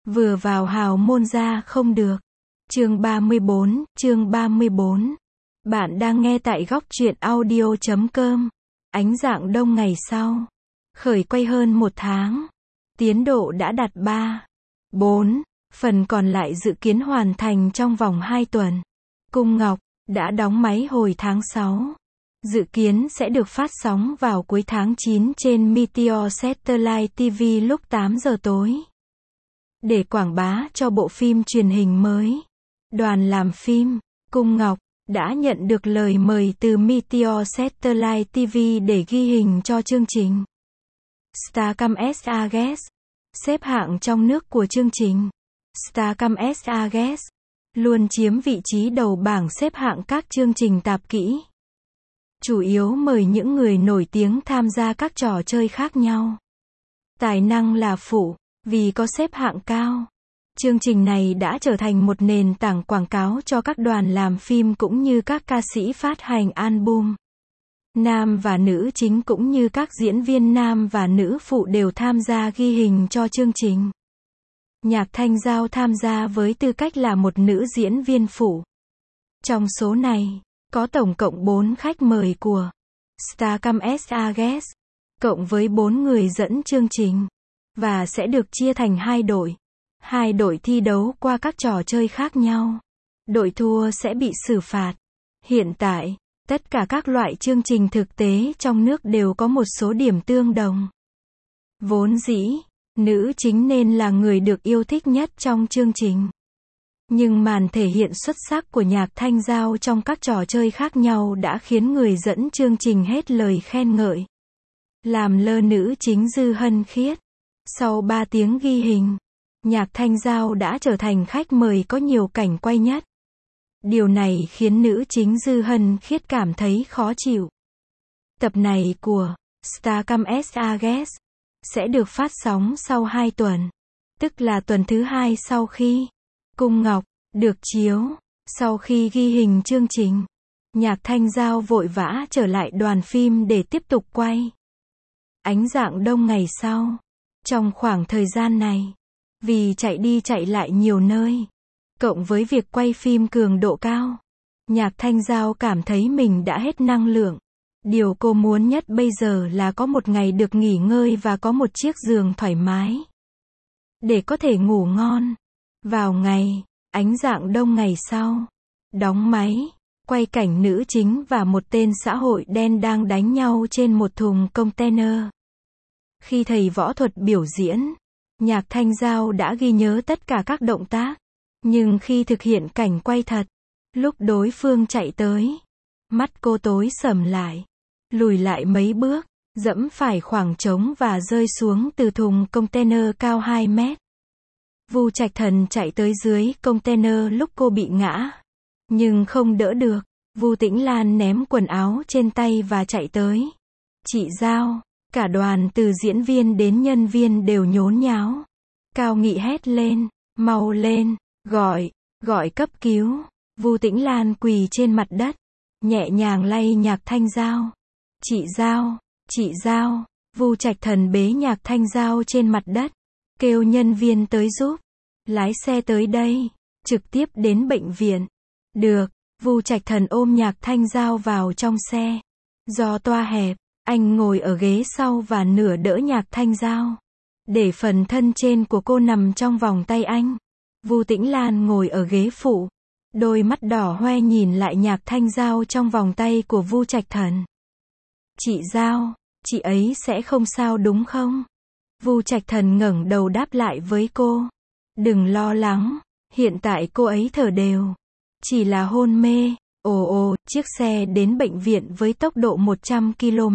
Vừa vào hào môn ra không được. Chương 34. Bạn đang nghe tại góc truyện audio.com. Ánh rạng đông ngày sau. Khởi quay hơn 1 tháng. Tiến độ đã đạt 3/4. Phần còn lại dự kiến hoàn thành trong vòng 2 tuần. Cung Ngọc đã đóng máy hồi tháng 6. Dự kiến sẽ được phát sóng vào cuối tháng 9 trên Meteor Satellite TV lúc 8 giờ tối. Để quảng bá cho bộ phim truyền hình mới, đoàn làm phim Cung Ngọc đã nhận được lời mời từ Meteor Satellite TV để ghi hình cho chương trình Starcom SA Guest. Xếp hạng trong nước của chương trình Starcom SA Guest luôn chiếm vị trí đầu bảng xếp hạng các chương trình tạp kỹ. Chủ yếu mời những người nổi tiếng tham gia các trò chơi khác nhau. Tài năng là phụ, vì có xếp hạng cao. Chương trình này đã trở thành một nền tảng quảng cáo cho các đoàn làm phim cũng như các ca sĩ phát hành album. Nam và nữ chính cũng như các diễn viên nam và nữ phụ đều tham gia ghi hình cho chương trình. Nhạc Thanh Giao tham gia với tư cách là một nữ diễn viên phụ. Trong số này, có tổng cộng 4 khách mời của Starcom SA Guest, cộng với 4 người dẫn chương trình, và sẽ được chia thành 2 đội. 2 đội thi đấu qua các trò chơi khác nhau. Đội thua sẽ bị xử phạt. Hiện tại, tất cả các loại chương trình thực tế trong nước đều có một số điểm tương đồng. Vốn dĩ, nữ chính nên là người được yêu thích nhất trong chương trình. Nhưng màn thể hiện xuất sắc của Nhạc Thanh Giao trong các trò chơi khác nhau đã khiến người dẫn chương trình hết lời khen ngợi. Làm lơ nữ chính Dư Hân Khiết. Sau 3 tiếng ghi hình, Nhạc Thanh Giao đã trở thành khách mời có nhiều cảnh quay nhất. Điều này khiến nữ chính Dư Hân Khiết cảm thấy khó chịu. Tập này của Starcom SA Guest sẽ được phát sóng sau 2 tuần, tức là tuần thứ 2 sau khi Cung Ngọc được chiếu. Sau khi ghi hình chương trình, Nhạc Thanh Giao vội vã trở lại đoàn phim để tiếp tục quay. Ánh rạng đông ngày sau. Trong khoảng thời gian này, vì chạy đi chạy lại nhiều nơi, cộng với việc quay phim cường độ cao, Nhạc Thanh Giao cảm thấy mình đã hết năng lượng. Điều cô muốn nhất bây giờ là có một ngày được nghỉ ngơi và có một chiếc giường thoải mái để có thể ngủ ngon. Vào ngày ánh rạng đông ngày sau, đóng máy, quay cảnh nữ chính và một tên xã hội đen đang đánh nhau trên một thùng container. Khi thầy võ thuật biểu diễn, Nhạc Thanh Giao đã ghi nhớ tất cả các động tác. Nhưng khi thực hiện cảnh quay thật, lúc đối phương chạy tới, mắt cô tối sầm lại, lùi lại mấy bước, dẫm phải khoảng trống và rơi xuống từ thùng container cao 2 mét. Vu Trạch Thần chạy tới dưới container lúc cô bị ngã, nhưng không đỡ được. Vu Tĩnh Lan ném quần áo trên tay và chạy tới. Chị Giao. Cả đoàn từ diễn viên đến nhân viên đều nhốn nháo. Cao Nghị hét lên, mau lên, gọi cấp cứu. Vu Tĩnh Lan quỳ trên mặt đất, nhẹ nhàng lay Nhạc Thanh Giao. Chị Giao. Vu Trạch Thần bế Nhạc Thanh Giao trên mặt đất, kêu nhân viên tới giúp. Lái xe tới đây, trực tiếp đến bệnh viện. Được, Vu Trạch Thần ôm Nhạc Thanh Giao vào trong xe. Do toa hẹp, anh ngồi ở ghế sau và nửa đỡ Nhạc Thanh Giao, để phần thân trên của cô nằm trong vòng tay anh. Vu Tĩnh Lan ngồi ở ghế phụ, đôi mắt đỏ hoe nhìn lại Nhạc Thanh Giao trong vòng tay của Vu Trạch Thần. Chị Giao, chị ấy sẽ không sao đúng không? Vu Trạch Thần ngẩng đầu đáp lại với cô. Đừng lo lắng, hiện tại cô ấy thở đều, chỉ là hôn mê. Chiếc xe đến bệnh viện với tốc độ 100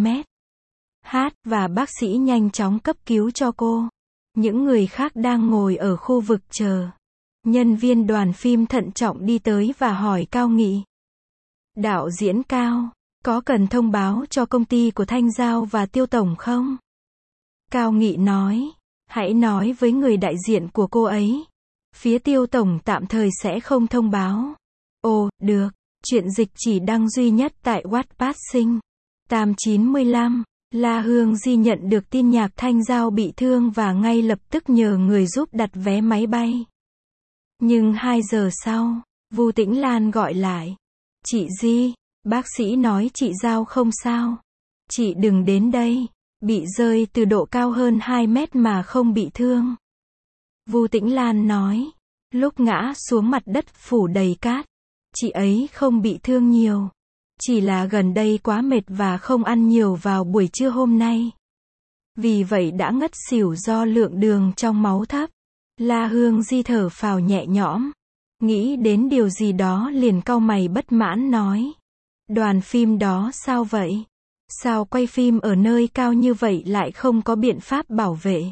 km/h và bác sĩ nhanh chóng cấp cứu cho cô. Những người khác đang ngồi ở khu vực chờ. Nhân viên đoàn phim thận trọng đi tới và hỏi Cao Nghị. Đạo diễn Cao, có cần thông báo cho công ty của Thanh Giao và Tiêu Tổng không? Cao Nghị nói, hãy nói với người đại diện của cô ấy. Phía Tiêu Tổng tạm thời sẽ không thông báo. Được. Chuyện dịch chỉ đăng duy nhất tại Wattpad Sinh. 895. La Hương Di nhận được tin Nhạc Thanh Giao bị thương và ngay lập tức nhờ người giúp đặt vé máy bay. Nhưng 2 giờ sau, Vu Tĩnh Lan gọi lại. Chị Di, bác sĩ nói chị Giao không sao. Chị đừng đến đây, bị rơi từ độ cao hơn 2 mét mà không bị thương. Vu Tĩnh Lan nói, lúc ngã xuống mặt đất phủ đầy cát, chị ấy không bị thương nhiều. Chỉ là gần đây quá mệt và không ăn nhiều vào buổi trưa hôm nay. Vì vậy đã ngất xỉu do lượng đường trong máu thấp. La Hương Di thở phào nhẹ nhõm. Nghĩ đến điều gì đó liền cau mày bất mãn nói. Đoàn phim đó sao vậy? Sao quay phim ở nơi cao như vậy lại không có biện pháp bảo vệ?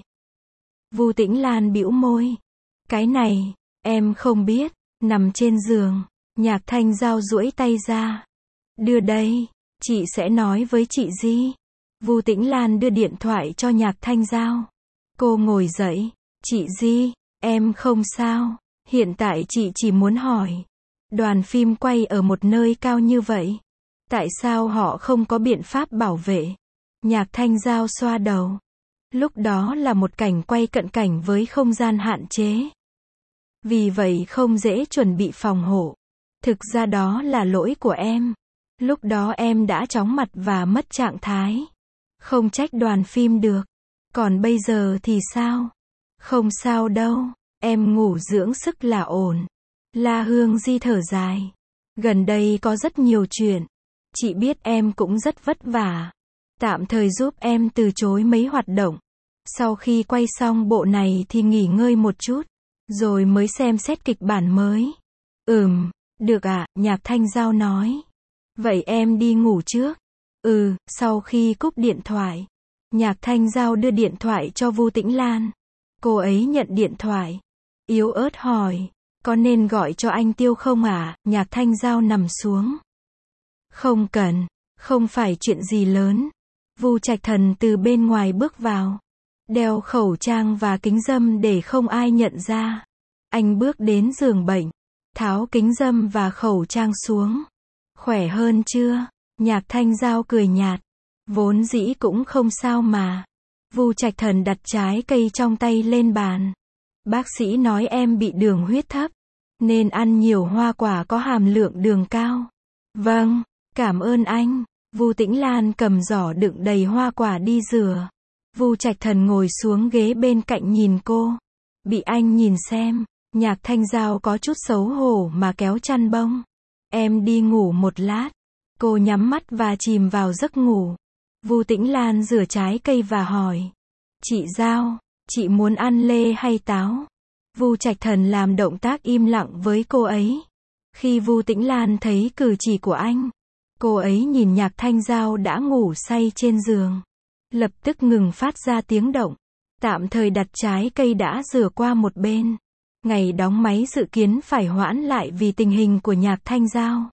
Vu Tĩnh Lan bĩu môi. Cái này, em không biết. Nằm trên giường, Nhạc Thanh Giao duỗi tay ra. Đưa đây, chị sẽ nói với chị Di. Vu Tĩnh Lan đưa điện thoại cho Nhạc Thanh Giao. Cô ngồi dậy. Chị Di, em không sao. Hiện tại chị chỉ muốn hỏi. Đoàn phim quay ở một nơi cao như vậy. Tại sao họ không có biện pháp bảo vệ? Nhạc Thanh Giao xoa đầu. Lúc đó là một cảnh quay cận cảnh với không gian hạn chế. Vì vậy không dễ chuẩn bị phòng hộ. Thực ra đó là lỗi của em. Lúc đó em đã chóng mặt và mất trạng thái. Không trách đoàn phim được. Còn bây giờ thì sao? Không sao đâu. Em ngủ dưỡng sức là ổn. La Hương Di thở dài. Gần đây có rất nhiều chuyện. Chị biết em cũng rất vất vả. Tạm thời giúp em từ chối mấy hoạt động. Sau khi quay xong bộ này thì nghỉ ngơi một chút. Rồi mới xem xét kịch bản mới. Được ạ, Nhạc Thanh Giao nói. Vậy em đi ngủ trước. Sau khi cúp điện thoại. Nhạc Thanh Giao đưa điện thoại cho Vu Tĩnh Lan. Cô ấy nhận điện thoại. Yếu ớt hỏi. Có nên gọi cho anh Tiêu không ạ? Nhạc Thanh Giao nằm xuống. Không cần. Không phải chuyện gì lớn. Vu Trạch Thần từ bên ngoài bước vào. Đeo khẩu trang và kính râm để không ai nhận ra. Anh bước đến giường bệnh. Tháo kính râm và khẩu trang xuống. Khỏe hơn chưa? Nhạc Thanh Giao cười nhạt. Vốn dĩ cũng không sao mà. Vu Trạch Thần đặt trái cây trong tay lên bàn. Bác sĩ nói em bị đường huyết thấp. Nên ăn nhiều hoa quả có hàm lượng đường cao. Vâng, cảm ơn anh. Vu Tĩnh Lan cầm giỏ đựng đầy hoa quả đi rửa. Vu Trạch Thần ngồi xuống ghế bên cạnh nhìn cô. Bị anh nhìn xem. Nhạc Thanh Giao có chút xấu hổ mà kéo chăn bông. Em đi ngủ một lát. Cô nhắm mắt và chìm vào giấc ngủ. Vu Tĩnh Lan rửa trái cây và hỏi. Chị Giao, chị muốn ăn lê hay táo? Vu Trạch Thần làm động tác im lặng với cô ấy. Khi Vu Tĩnh Lan thấy cử chỉ của anh, cô ấy nhìn Nhạc Thanh Giao đã ngủ say trên giường. Lập tức ngừng phát ra tiếng động. Tạm thời đặt trái cây đã rửa qua một bên. Ngày đóng máy dự kiến phải hoãn lại vì tình hình của Nhạc Thanh Giao.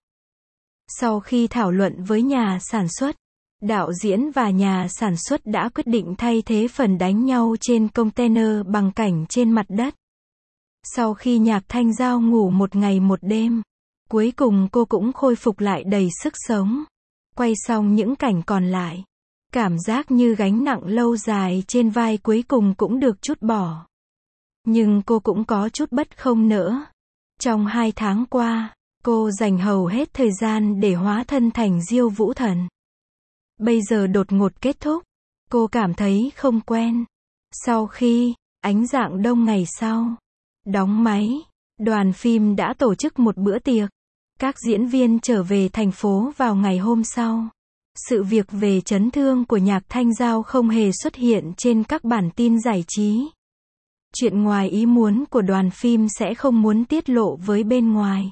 Sau khi thảo luận với nhà sản xuất, đạo diễn và nhà sản xuất đã quyết định thay thế phần đánh nhau trên container bằng cảnh trên mặt đất. Sau khi Nhạc Thanh Giao ngủ một ngày một đêm, cuối cùng cô cũng khôi phục lại đầy sức sống. Quay xong những cảnh còn lại, cảm giác như gánh nặng lâu dài trên vai cuối cùng cũng được trút bỏ. Nhưng cô cũng có chút bất không nỡ. Trong 2 tháng qua, cô dành hầu hết thời gian để hóa thân thành Diêu Vũ Thần. Bây giờ đột ngột kết thúc, cô cảm thấy không quen. Sau khi, Ánh Dạng Đông ngày sau, đóng máy, đoàn phim đã tổ chức một bữa tiệc. Các diễn viên trở về thành phố vào ngày hôm sau. Sự việc về chấn thương của Nhạc Thanh Giao không hề xuất hiện trên các bản tin giải trí. Chuyện ngoài ý muốn của đoàn phim sẽ không muốn tiết lộ với bên ngoài.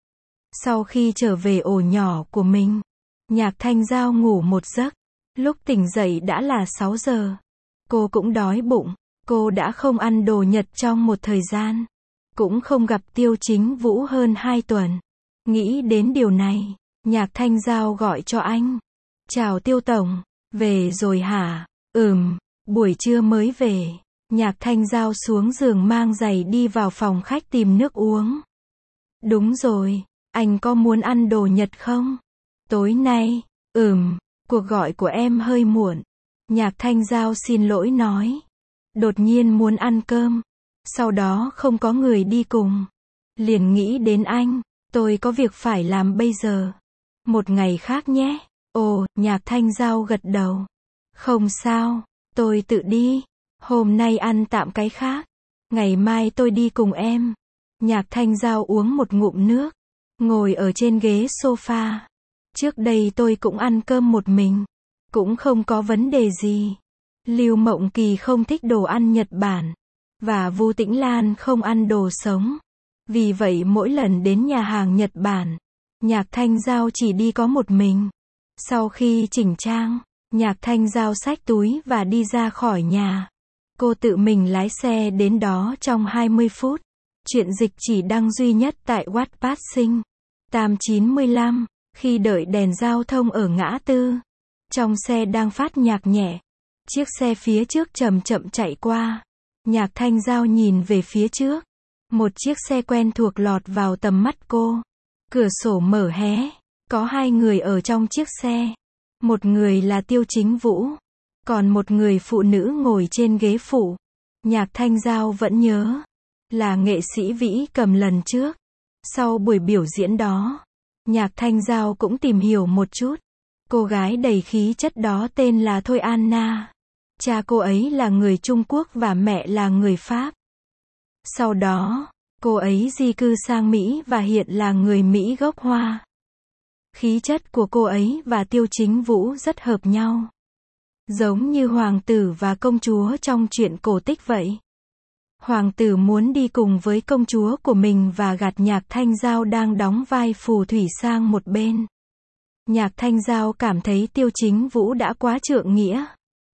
Sau khi trở về ổ nhỏ của mình, Nhạc Thanh Giao ngủ một giấc. Lúc tỉnh dậy đã là 6 giờ. Cô cũng đói bụng. Cô đã không ăn đồ Nhật trong một thời gian. Cũng không gặp Tiêu Chính Vũ hơn 2 tuần. Nghĩ đến điều này, Nhạc Thanh Giao gọi cho anh. Chào Tiêu Tổng, về rồi hả? Buổi trưa mới về. Nhạc Thanh Giao xuống giường mang giày đi vào phòng khách tìm nước uống. Đúng rồi, anh có muốn ăn đồ Nhật không? Tối nay, cuộc gọi của em hơi muộn. Nhạc Thanh Giao xin lỗi nói. Đột nhiên muốn ăn cơm. Sau đó không có người đi cùng. Liền nghĩ đến anh. Tôi có việc phải làm bây giờ. Một ngày khác nhé. Ồ, Nhạc Thanh Giao gật đầu. Không sao, tôi tự đi. Hôm nay ăn tạm cái khác. Ngày mai tôi đi cùng em. Nhạc Thanh Giao uống một ngụm nước. Ngồi ở trên ghế sofa. Trước đây tôi cũng ăn cơm một mình. Cũng không có vấn đề gì. Lưu Mộng Kỳ không thích đồ ăn Nhật Bản. Và Vu Tĩnh Lan không ăn đồ sống. Vì vậy mỗi lần đến nhà hàng Nhật Bản, Nhạc Thanh Giao chỉ đi có một mình. Sau khi chỉnh trang, Nhạc Thanh Giao xách túi và đi ra khỏi nhà. Cô tự mình lái xe đến đó trong 20 phút. Chuyện dịch chỉ đăng duy nhất tại Wattpad Sinh. 895, khi đợi đèn giao thông ở ngã tư. Trong xe đang phát nhạc nhẹ. Chiếc xe phía trước chậm chậm chạy qua. Nhạc Thanh Giao nhìn về phía trước. Một chiếc xe quen thuộc lọt vào tầm mắt cô. Cửa sổ mở hé. Có hai người ở trong chiếc xe. Một người là Tiêu Chính Vũ. Còn một người phụ nữ ngồi trên ghế phụ. Nhạc Thanh Giao vẫn nhớ. Là nghệ sĩ Vĩ Cầm lần trước. Sau buổi biểu diễn đó, Nhạc Thanh Giao cũng tìm hiểu một chút. Cô gái đầy khí chất đó tên là Thôi Anna. Cha cô ấy là người Trung Quốc và mẹ là người Pháp. Sau đó, cô ấy di cư sang Mỹ và hiện là người Mỹ gốc Hoa. Khí chất của cô ấy và Tiêu Chính Vũ rất hợp nhau. Giống như hoàng tử và công chúa trong truyện cổ tích vậy. Hoàng tử muốn đi cùng với công chúa của mình và gạt Nhạc Thanh Giao đang đóng vai phù thủy sang một bên. Nhạc Thanh Giao cảm thấy Tiêu Chính Vũ đã quá trượng nghĩa.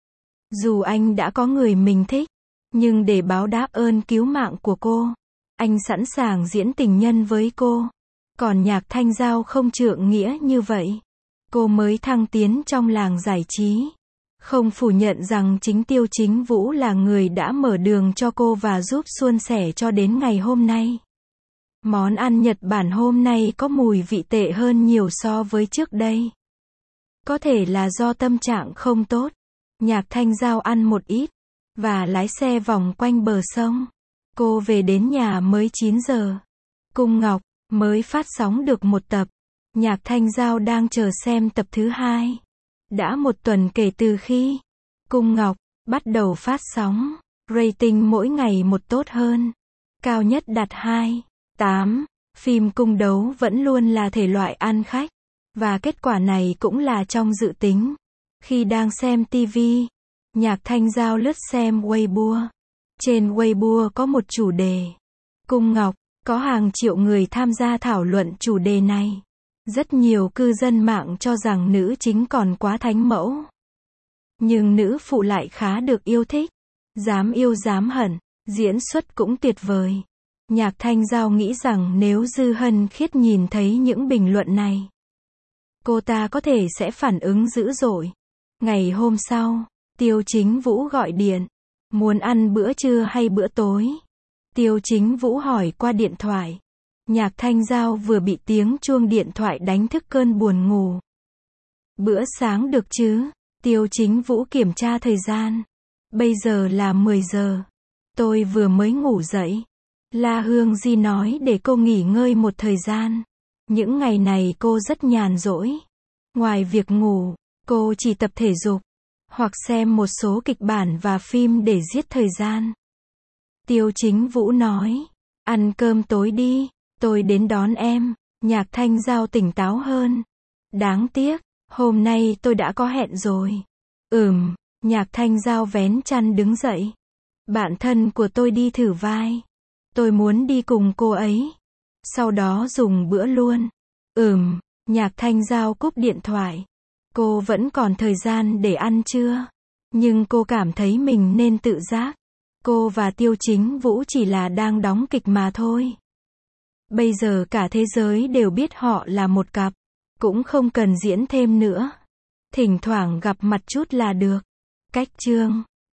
Dù anh đã có người mình thích, nhưng để báo đáp ơn cứu mạng của cô, anh sẵn sàng diễn tình nhân với cô. Còn Nhạc Thanh Giao không trượng nghĩa như vậy. Cô mới thăng tiến trong làng giải trí. Không phủ nhận rằng chính Tiêu Chính Vũ là người đã mở đường cho cô và giúp suôn sẻ cho đến ngày hôm nay. Món ăn Nhật Bản hôm nay có mùi vị tệ hơn nhiều so với trước đây. Có thể là do tâm trạng không tốt. Nhạc Thanh Giao ăn một ít và lái xe vòng quanh bờ sông. Cô về đến nhà mới 9 giờ. Cung Ngọc mới phát sóng được một tập. Nhạc Thanh Giao đang chờ xem tập thứ 2. Đã một tuần kể từ khi Cung Ngọc bắt đầu phát sóng, rating mỗi ngày một tốt hơn. Cao nhất đạt 2.8. Phim cung đấu vẫn luôn là thể loại ăn khách. Và kết quả này cũng là trong dự tính. Khi đang xem TV, Nhạc Thanh Giao lướt xem Weibo. Trên Weibo có một chủ đề. Cung Ngọc, có hàng triệu người tham gia thảo luận chủ đề này. Rất nhiều cư dân mạng cho rằng nữ chính còn quá thánh mẫu. Nhưng nữ phụ lại khá được yêu thích. Dám yêu dám hận, diễn xuất cũng tuyệt vời. Nhạc Thanh Giao nghĩ rằng nếu Dư Hân Khiết nhìn thấy những bình luận này, cô ta có thể sẽ phản ứng dữ dội. Ngày hôm sau, Tiêu Chính Vũ gọi điện. Muốn ăn bữa trưa hay bữa tối? Tiêu Chính Vũ hỏi qua điện thoại. Nhạc Thanh Giao vừa bị tiếng chuông điện thoại đánh thức cơn buồn ngủ. Bữa sáng được chứ? Tiêu Chính Vũ kiểm tra thời gian. Bây giờ là 10 giờ. Tôi vừa mới ngủ dậy. La Hương Di nói để cô nghỉ ngơi một thời gian. Những ngày này cô rất nhàn rỗi. Ngoài việc ngủ, cô chỉ tập thể dục, hoặc xem một số kịch bản và phim để giết thời gian. Tiêu Chính Vũ nói. Ăn cơm tối đi, tôi đến đón em. Nhạc Thanh Giao tỉnh táo hơn. Đáng tiếc, hôm nay tôi đã có hẹn rồi. Nhạc Thanh Giao vén chăn đứng dậy. Bạn thân của tôi đi thử vai. Tôi muốn đi cùng cô ấy. Sau đó dùng bữa luôn. Nhạc Thanh Giao cúp điện thoại. Cô vẫn còn thời gian để ăn trưa. Nhưng cô cảm thấy mình nên tự giác. Cô và Tiêu Chính Vũ chỉ là đang đóng kịch mà thôi. Bây giờ cả thế giới đều biết họ là một cặp. Cũng không cần diễn thêm nữa. Thỉnh thoảng gặp mặt chút là được. Cách chương